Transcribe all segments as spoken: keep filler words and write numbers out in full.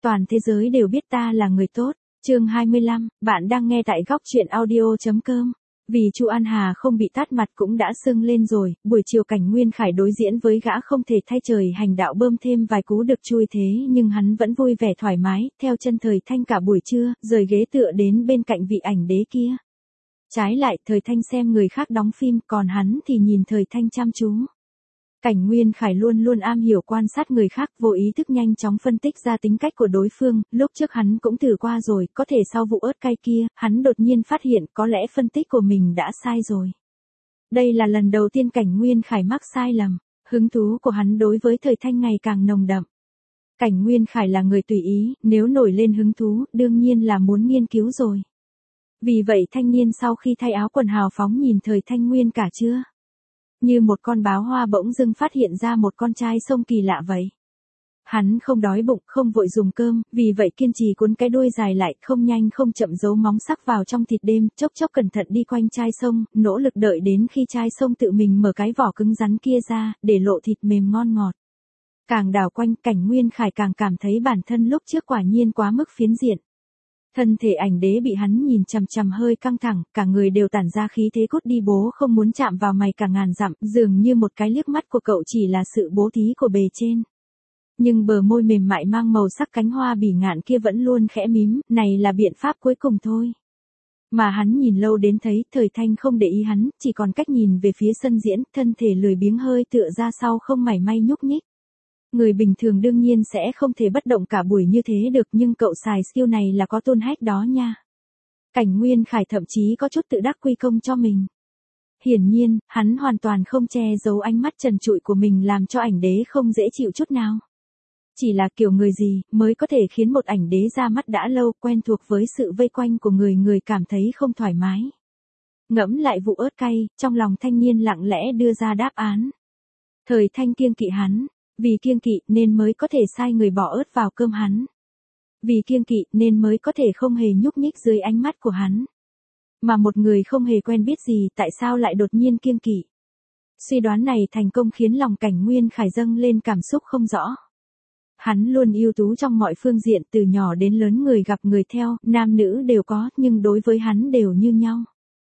toàn thế giới đều biết ta là người tốt. Chương hai mươi lăm, bạn đang nghe tại góc truyện audio chấm com. Vì Chu An Hà không bị tát mặt cũng đã sưng lên rồi, buổi chiều Cảnh Nguyên Khải đối diễn với gã không thể thay trời hành đạo bơm thêm vài cú được chui thế nhưng hắn vẫn vui vẻ thoải mái, theo chân Thời Thanh cả buổi trưa, rời ghế tựa đến bên cạnh vị ảnh đế kia. Trái lại, Thời Thanh xem người khác đóng phim, còn hắn thì nhìn Thời Thanh chăm chú. Cảnh Nguyên Khải luôn luôn am hiểu quan sát người khác, vô ý thức nhanh chóng phân tích ra tính cách của đối phương, lúc trước hắn cũng thử qua rồi, có thể sau vụ ớt cay kia, hắn đột nhiên phát hiện có lẽ phân tích của mình đã sai rồi. Đây là lần đầu tiên Cảnh Nguyên Khải mắc sai lầm, hứng thú của hắn đối với Thời Thanh ngày càng nồng đậm. Cảnh Nguyên Khải là người tùy ý, nếu nổi lên hứng thú, đương nhiên là muốn nghiên cứu rồi. Vì vậy thanh niên sau khi thay áo quần hào phóng nhìn Thời Thanh nguyên cả trưa. Như một con báo hoa bỗng dưng phát hiện ra một con trai sông kỳ lạ vậy. Hắn không đói bụng, không vội dùng cơm, vì vậy kiên trì cuốn cái đuôi dài lại, không nhanh không chậm giấu móng sắc vào trong thịt đêm, chốc chốc cẩn thận đi quanh chai sông, nỗ lực đợi đến khi chai sông tự mình mở cái vỏ cứng rắn kia ra, để lộ thịt mềm ngon ngọt. Càng đảo quanh, Cảnh Nguyên Khải càng cảm thấy bản thân lúc trước quả nhiên quá mức phiến diện. Thân thể ảnh đế bị hắn nhìn chằm chằm hơi căng thẳng, cả người đều tản ra khí thế cốt đi bố không muốn chạm vào mày cả ngàn dặm, dường như một cái liếc mắt của cậu chỉ là sự bố thí của bề trên. Nhưng bờ môi mềm mại mang màu sắc cánh hoa bỉ ngạn kia vẫn luôn khẽ mím, này là biện pháp cuối cùng thôi. Mà hắn nhìn lâu đến thấy Thời Thanh không để ý hắn, chỉ còn cách nhìn về phía sân diễn, thân thể lười biếng hơi tựa ra sau không mảy may nhúc nhích. Người bình thường đương nhiên sẽ không thể bất động cả buổi như thế được, nhưng cậu xài skill này là có tôn hách đó nha. Cảnh Nguyên Khải thậm chí có chút tự đắc quy công cho mình. Hiển nhiên, hắn hoàn toàn không che giấu ánh mắt trần trụi của mình làm cho ảnh đế không dễ chịu chút nào. Chỉ là kiểu người gì mới có thể khiến một ảnh đế ra mắt đã lâu quen thuộc với sự vây quanh của người người cảm thấy không thoải mái. Ngẫm lại vụ ớt cay, trong lòng thanh niên lặng lẽ đưa ra đáp án. Thời Thanh kiêng kỵ hắn. Vì kiêng kỵ nên mới có thể sai người bỏ ớt vào cơm hắn. Vì kiêng kỵ nên mới có thể không hề nhúc nhích dưới ánh mắt của hắn. Mà một người không hề quen biết gì tại sao lại đột nhiên kiêng kỵ. Suy đoán này thành công khiến lòng Cảnh Nguyên Khải dâng lên cảm xúc không rõ. Hắn luôn ưu tú trong mọi phương diện, từ nhỏ đến lớn người gặp người theo, nam nữ đều có, nhưng đối với hắn đều như nhau.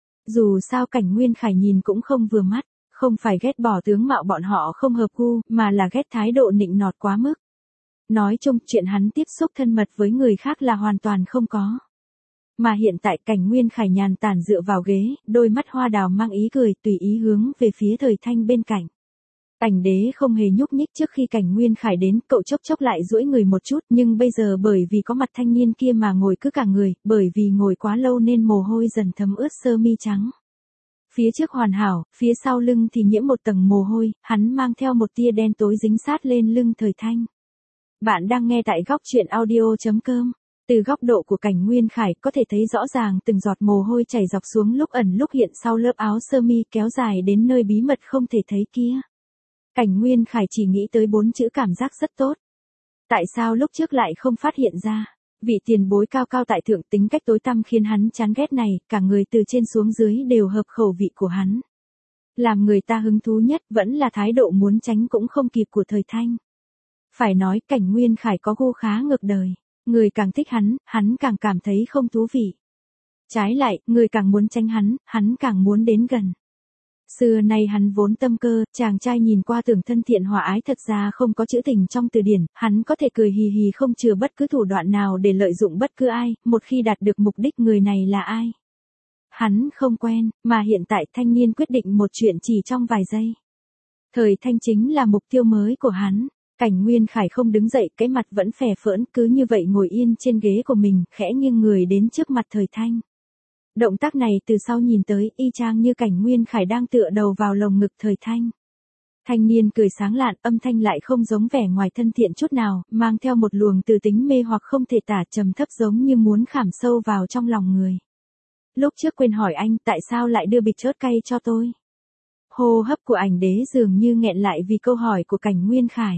Dù sao Cảnh Nguyên Khải nhìn cũng không vừa mắt. Không phải ghét bỏ tướng mạo bọn họ không hợp gu, mà là ghét thái độ nịnh nọt quá mức. Nói chung, chuyện hắn tiếp xúc thân mật với người khác là hoàn toàn không có. Mà hiện tại Cảnh Nguyên Khải nhàn tản dựa vào ghế, đôi mắt hoa đào mang ý cười tùy ý hướng về phía Thời Thanh bên cạnh. Ảnh đế không hề nhúc nhích trước khi Cảnh Nguyên Khải đến, cậu chốc chốc lại duỗi người một chút, nhưng bây giờ bởi vì có mặt thanh niên kia mà ngồi cứ cả người, bởi vì ngồi quá lâu nên mồ hôi dần thấm ướt sơ mi trắng. Phía trước hoàn hảo, phía sau lưng thì nhiễm một tầng mồ hôi, hắn mang theo một tia đen tối dính sát lên lưng Thời Thanh. Bạn đang nghe tại góc truyện audio chấm com. Từ góc độ của Cảnh Nguyên Khải có thể thấy rõ ràng từng giọt mồ hôi chảy dọc xuống lúc ẩn lúc hiện sau lớp áo sơ mi kéo dài đến nơi bí mật không thể thấy kia. Cảnh Nguyên Khải chỉ nghĩ tới bốn chữ cảm giác rất tốt. Tại sao lúc trước lại không phát hiện ra? Vị tiền bối cao cao tại thượng tính cách tối tăm khiến hắn chán ghét này, cả người từ trên xuống dưới đều hợp khẩu vị của hắn. Làm người ta hứng thú nhất vẫn là thái độ muốn tránh cũng không kịp của Thời Thanh. Phải nói Cảnh Nguyên Khải có gu khá ngược đời, người càng thích hắn, hắn càng cảm thấy không thú vị. Trái lại, người càng muốn tránh hắn, hắn càng muốn đến gần. Xưa nay hắn vốn tâm cơ, chàng trai nhìn qua tưởng thân thiện hòa ái thật ra không có chữ tình trong từ điển, hắn có thể cười hì hì không chừa bất cứ thủ đoạn nào để lợi dụng bất cứ ai, một khi đạt được mục đích người này là ai. Hắn không quen, mà hiện tại thanh niên quyết định một chuyện chỉ trong vài giây. Thời Thanh chính là mục tiêu mới của hắn. Cảnh Nguyên Khải không đứng dậy, cái mặt vẫn phè phỡn, cứ như vậy ngồi yên trên ghế của mình, khẽ nghiêng người đến trước mặt Thời Thanh. Động tác này từ sau nhìn tới, y chang như Cảnh Nguyên Khải đang tựa đầu vào lồng ngực Thời Thanh. Thanh niên cười sáng lạn, âm thanh lại không giống vẻ ngoài thân thiện chút nào, mang theo một luồng từ tính mê hoặc không thể tả, trầm thấp giống như muốn khảm sâu vào trong lòng người. Lúc trước quên hỏi anh tại sao lại đưa bịch ớt cay cho tôi. Hô hấp của ảnh đế dường như nghẹn lại vì câu hỏi của Cảnh Nguyên Khải.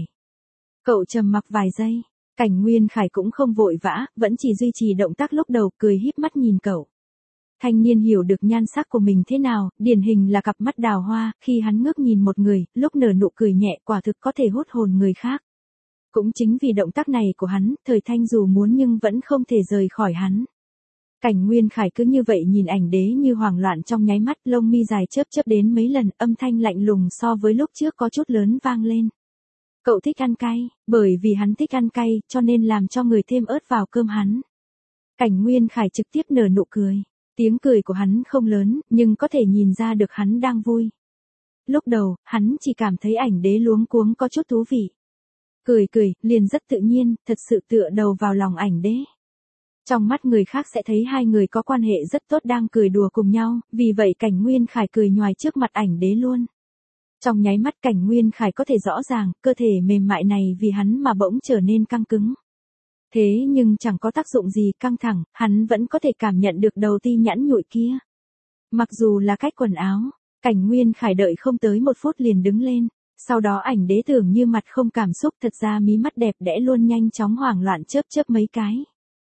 Cậu trầm mặc vài giây, Cảnh Nguyên Khải cũng không vội vã, vẫn chỉ duy trì động tác lúc đầu, cười híp mắt nhìn cậu. Thanh niên hiểu được nhan sắc của mình thế nào, điển hình là cặp mắt đào hoa, khi hắn ngước nhìn một người, lúc nở nụ cười nhẹ quả thực có thể hút hồn người khác. Cũng chính vì động tác này của hắn, Thời Thanh dù muốn nhưng vẫn không thể rời khỏi hắn. Cảnh Nguyên Khải cứ như vậy nhìn ảnh đế như hoảng loạn trong nháy mắt, lông mi dài chớp chớp đến mấy lần, âm thanh lạnh lùng so với lúc trước có chút lớn vang lên. Cậu thích ăn cay, bởi vì hắn thích ăn cay, cho nên làm cho người thêm ớt vào cơm hắn. Cảnh Nguyên Khải trực tiếp nở nụ cười. Tiếng cười của hắn không lớn, nhưng có thể nhìn ra được hắn đang vui. Lúc đầu, hắn chỉ cảm thấy ảnh đế luống cuống có chút thú vị. Cười cười, liền rất tự nhiên, thật sự tựa đầu vào lòng ảnh đế. Trong mắt người khác sẽ thấy hai người có quan hệ rất tốt đang cười đùa cùng nhau, vì vậy Cảnh Nguyên Khải cười nhoài trước mặt ảnh đế luôn. Trong nháy mắt Cảnh Nguyên Khải có thể rõ ràng, cơ thể mềm mại này vì hắn mà bỗng trở nên căng cứng. Thế nhưng chẳng có tác dụng gì, căng thẳng, hắn vẫn có thể cảm nhận được đầu ti nhẵn nhụi kia. Mặc dù là cách quần áo, Cảnh Nguyên Khải đợi không tới một phút liền đứng lên, sau đó ảnh đế tưởng như mặt không cảm xúc, thật ra mí mắt đẹp đẽ luôn nhanh chóng hoảng loạn chớp chớp mấy cái.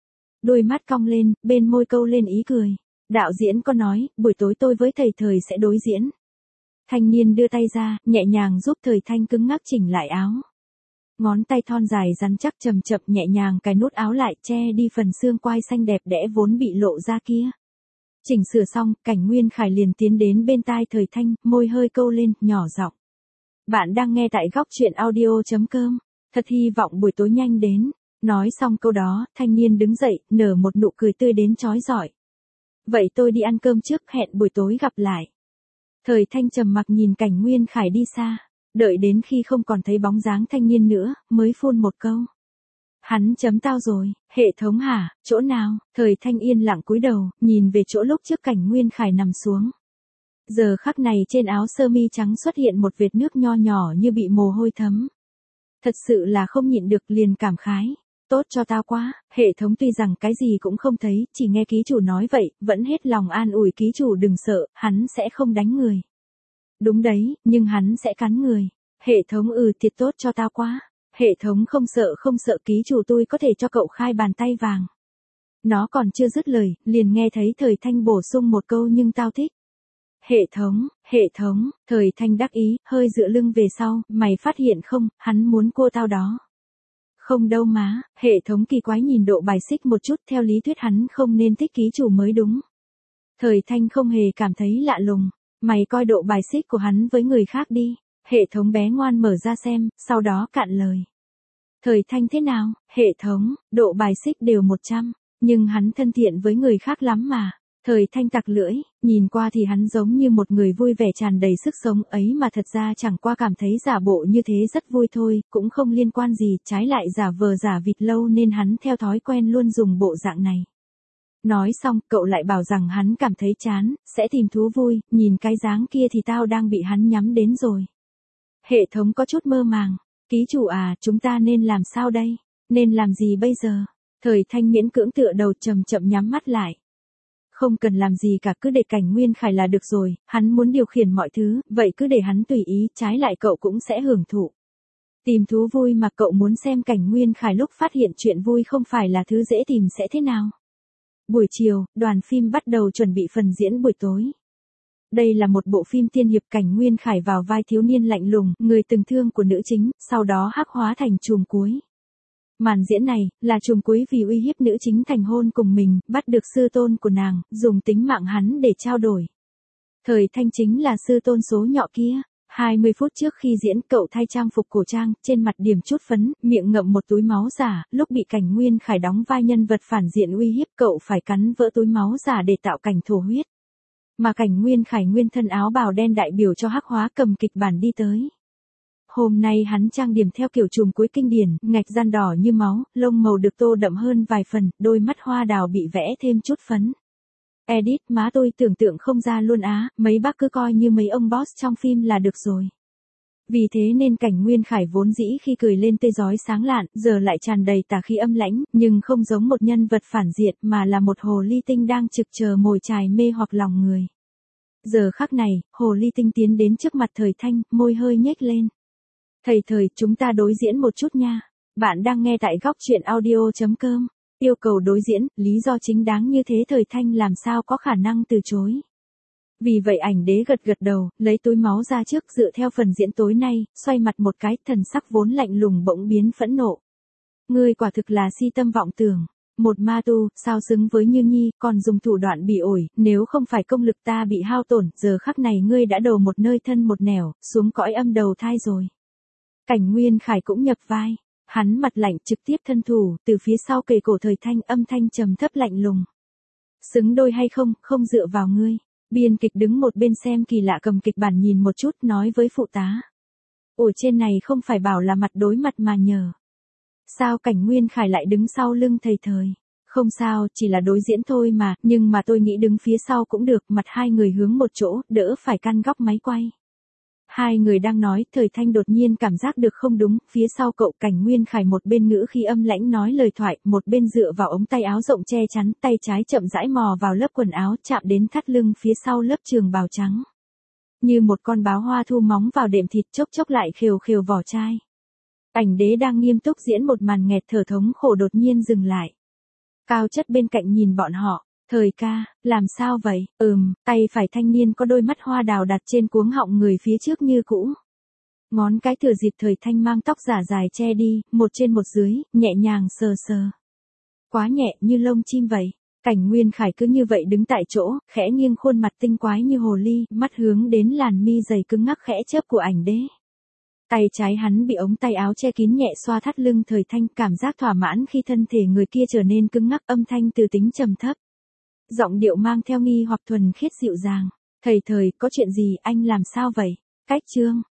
Đôi mắt cong lên, bên môi câu lên ý cười. Đạo diễn có nói, buổi tối tôi với thầy Thời sẽ đối diễn. Thanh niên đưa tay ra, nhẹ nhàng giúp Thời Thanh cứng ngắc chỉnh lại áo. Ngón tay thon dài rắn chắc chậm chậm nhẹ nhàng cài nút áo lại, che đi phần xương quai xanh đẹp đẽ vốn bị lộ ra kia. Chỉnh sửa xong, Cảnh Nguyên Khải liền tiến đến bên tai Thời Thanh, môi hơi câu lên, nhỏ giọng. Bạn đang nghe tại góc truyện audio chấm com. Thật hy vọng buổi tối nhanh đến. Nói xong câu đó, thanh niên đứng dậy, nở một nụ cười tươi đến chói rọi. Vậy tôi đi ăn cơm trước, hẹn buổi tối gặp lại. Thời Thanh trầm mặc nhìn Cảnh Nguyên Khải đi xa, đợi đến khi không còn thấy bóng dáng thanh niên nữa, mới phun một câu. Hắn chấm tao rồi, hệ thống hả, chỗ nào? Thời Thanh yên lặng cúi đầu, nhìn về chỗ lúc trước Cảnh Nguyên Khải nằm xuống. Giờ khắc này trên áo sơ mi trắng xuất hiện một vệt nước nho nhỏ như bị mồ hôi thấm. Thật sự là không nhịn được, liền cảm khái. Tốt cho tao quá, hệ thống tuy rằng cái gì cũng không thấy, chỉ nghe ký chủ nói vậy, vẫn hết lòng an ủi ký chủ đừng sợ, hắn sẽ không đánh người. Đúng đấy, nhưng hắn sẽ cắn người. Hệ thống ừ thiệt tốt cho tao quá. Hệ thống không sợ không sợ ký chủ tôi có thể cho cậu khai bàn tay vàng. Nó còn chưa dứt lời, liền nghe thấy Thời Thanh bổ sung một câu nhưng tao thích. Hệ thống, hệ thống, Thời Thanh đắc ý, hơi dựa lưng về sau, mày phát hiện không, hắn muốn cô tao đó. Không đâu má, hệ thống kỳ quái nhìn độ bài xích một chút, theo lý thuyết hắn không nên thích ký chủ mới đúng. Thời Thanh không hề cảm thấy lạ lùng, mày coi độ bài xích của hắn với người khác đi, hệ thống bé ngoan mở ra xem, sau đó cạn lời. Thời Thanh thế nào, hệ thống, độ bài xích đều một trăm, nhưng hắn thân thiện với người khác lắm mà. Thời Thanh tặc lưỡi, nhìn qua thì hắn giống như một người vui vẻ tràn đầy sức sống ấy mà thật ra chẳng qua cảm thấy giả bộ như thế rất vui thôi, cũng không liên quan gì, trái lại giả vờ giả vịt lâu nên hắn theo thói quen luôn dùng bộ dạng này. Nói xong, cậu lại bảo rằng hắn cảm thấy chán, sẽ tìm thú vui, nhìn cái dáng kia thì tao đang bị hắn nhắm đến rồi. Hệ thống có chút mơ màng, ký chủ à, chúng ta nên làm sao đây, nên làm gì bây giờ? Thời Thanh miễn cưỡng tựa đầu chậm chậm nhắm mắt lại. Không cần làm gì cả, cứ để Cảnh Nguyên Khải là được rồi, hắn muốn điều khiển mọi thứ, vậy cứ để hắn tùy ý, trái lại cậu cũng sẽ hưởng thụ. Tìm thú vui mà cậu muốn xem Cảnh Nguyên Khải lúc phát hiện chuyện vui không phải là thứ dễ tìm sẽ thế nào. Buổi chiều, đoàn phim bắt đầu chuẩn bị phần diễn buổi tối. Đây là một bộ phim tiên hiệp, Cảnh Nguyên Khải vào vai thiếu niên lạnh lùng, người từng thương của nữ chính, sau đó hắc hóa thành trùm cuối. Màn diễn này, là trùm cuối vì uy hiếp nữ chính thành hôn cùng mình, bắt được sư tôn của nàng, dùng tính mạng hắn để trao đổi. Thời Thanh chính là sư tôn số nhọ kia. hai mươi phút trước khi diễn, cậu thay trang phục cổ trang, trên mặt điểm chút phấn, miệng ngậm một túi máu giả, lúc bị Cảnh Nguyên Khải đóng vai nhân vật phản diện uy hiếp, cậu phải cắn vỡ túi máu giả để tạo cảnh thổ huyết. Mà Cảnh Nguyên Khải nguyên thân áo bào đen đại biểu cho hắc hóa cầm kịch bản đi tới. Hôm nay hắn trang điểm theo kiểu trùm cuối kinh điển, ngạch gian đỏ như máu, lông màu được tô đậm hơn vài phần, đôi mắt hoa đào bị vẽ thêm chút phấn. Edit, má tôi tưởng tượng không ra luôn á, mấy bác cứ coi như mấy ông boss trong phim là được rồi. Vì thế nên Cảnh Nguyên Khải vốn dĩ khi cười lên tươi rói sáng lạn, giờ lại tràn đầy tà khí âm lãnh, nhưng không giống một nhân vật phản diện mà là một hồ ly tinh đang trực chờ mồi chài mê hoặc lòng người. Giờ khắc này, hồ ly tinh tiến đến trước mặt Thời Thanh, môi hơi nhếch lên. Thầy Thời, chúng ta đối diễn một chút nha. Bạn đang nghe tại góc truyện audio chấm com. Yêu cầu đối diễn, lý do chính đáng như thế Thời Thanh làm sao có khả năng từ chối. Vì vậy ảnh đế gật gật đầu, lấy túi máu ra trước dựa theo phần diễn tối nay, xoay mặt một cái, thần sắc vốn lạnh lùng bỗng biến phẫn nộ. Ngươi quả thực là si tâm vọng tưởng. Một ma tu, sao xứng với Như Nhi, còn dùng thủ đoạn bị ổi, nếu không phải công lực ta bị hao tổn, giờ khắc này ngươi đã đầu một nơi thân một nẻo, xuống cõi âm đầu thai rồi. Cảnh Nguyên Khải cũng nhập vai. Hắn mặt lạnh trực tiếp thân thủ, từ phía sau kề cổ Thời Thanh, âm thanh trầm thấp lạnh lùng. Xứng đôi hay không, không dựa vào ngươi. Biên kịch đứng một bên xem kỳ lạ cầm kịch bản nhìn một chút nói với phụ tá. Ủa trên này không phải bảo là mặt đối mặt mà nhờ. Sao Cảnh Nguyên Khải lại đứng sau lưng thầy thời? Không sao, chỉ là đối diễn thôi mà, nhưng mà tôi nghĩ đứng phía sau cũng được, mặt hai người hướng một chỗ, đỡ phải căn góc máy quay. Hai người đang nói, Thời Thanh đột nhiên cảm giác được không đúng, phía sau cậu Cảnh Nguyên Khải một bên ngữ khi âm lãnh nói lời thoại, một bên dựa vào ống tay áo rộng che chắn, tay trái chậm rãi mò vào lớp quần áo, chạm đến thắt lưng phía sau lớp trường bào trắng. Như một con báo hoa thu móng vào đệm thịt chốc chốc lại khều khều vỏ chai. Ảnh đế đang nghiêm túc diễn một màn nghẹt thở thống khổ đột nhiên dừng lại. Cao Chất bên cạnh nhìn bọn họ, Thời ca, làm sao vậy? Ừm, tay phải thanh niên có đôi mắt hoa đào đặt trên cuống họng người phía trước như cũ. Ngón cái thừa dịp Thời Thanh mang tóc giả dài che đi, một trên một dưới, nhẹ nhàng sờ sờ. Quá nhẹ như lông chim vậy. Cảnh Nguyên Khải cứ như vậy đứng tại chỗ, khẽ nghiêng khuôn mặt tinh quái như hồ ly, mắt hướng đến làn mi dày cứng ngắc khẽ chớp của ảnh đế. Tay trái hắn bị ống tay áo che kín nhẹ xoa thắt lưng Thời Thanh, cảm giác thỏa mãn khi thân thể người kia trở nên cứng ngắc, âm thanh từ tính trầm thấp. Giọng điệu mang theo nghi hoặc thuần khiết dịu dàng. Thầy thời, có chuyện gì, anh làm sao vậy? Cách Trương,